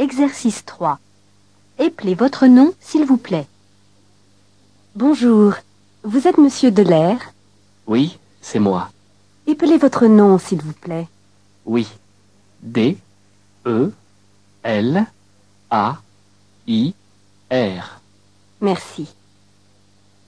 Exercice 3. Épelez votre nom, s'il vous plaît. Bonjour, vous êtes monsieur Delair? Oui, c'est moi. Épelez votre nom, s'il vous plaît. Oui. D, E, L, A, I, R. Merci.